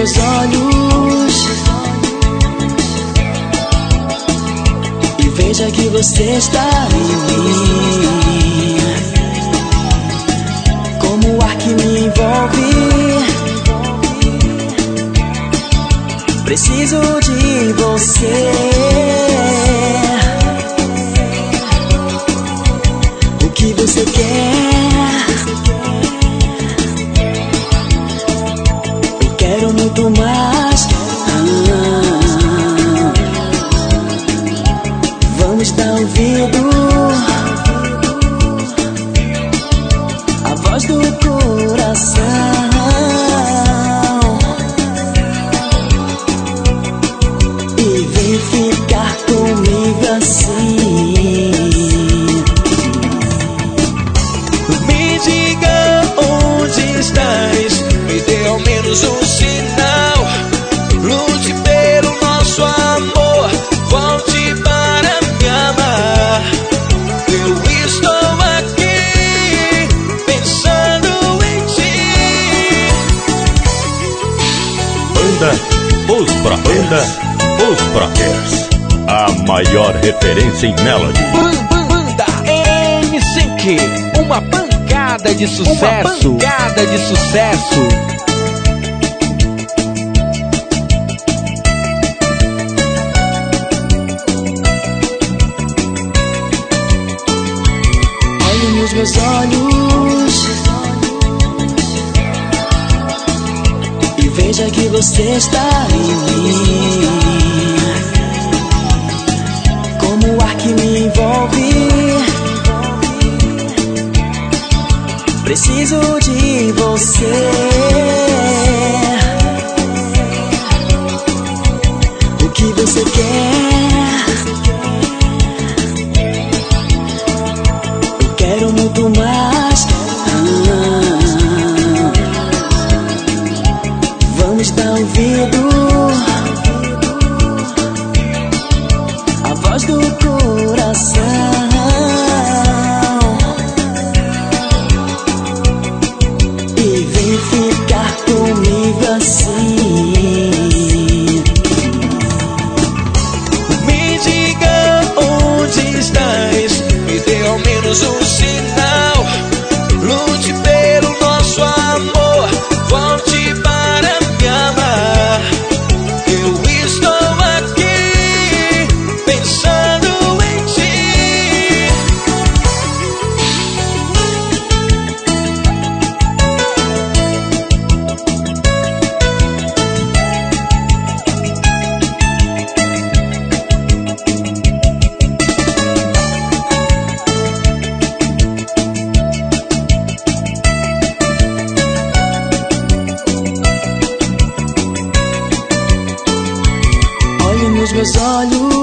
meus olhos e veja que você está em mim, como o ar que me envolve. Preciso de você. O que você quer? Eu quero muito mais. Vamos dar ouvido à voz do coração. Ficar comigo assim. Me diga onde estás, me dê ao menos um sinal. Lute pelo nosso amor, volte para me amar. Eu estou aqui pensando em ti. Banda Os Brothers, a maior referência em melody. Banda M5, uma pancada de sucesso. Uma pancada de sucesso. Olhe nos meus olhos e veja que você está em mim, como o ar que me envolve. Preciso de você. O que você quer? Eu quero muito mais. Vamos dar ouvido à voz do coração e vem ficar comigo assim. Me diga onde estás, me dê ao menos um sinal. Lute pelo nosso amor, volte para me amar. Eu estou aqui pensando em ti. Olhe nos meus olhos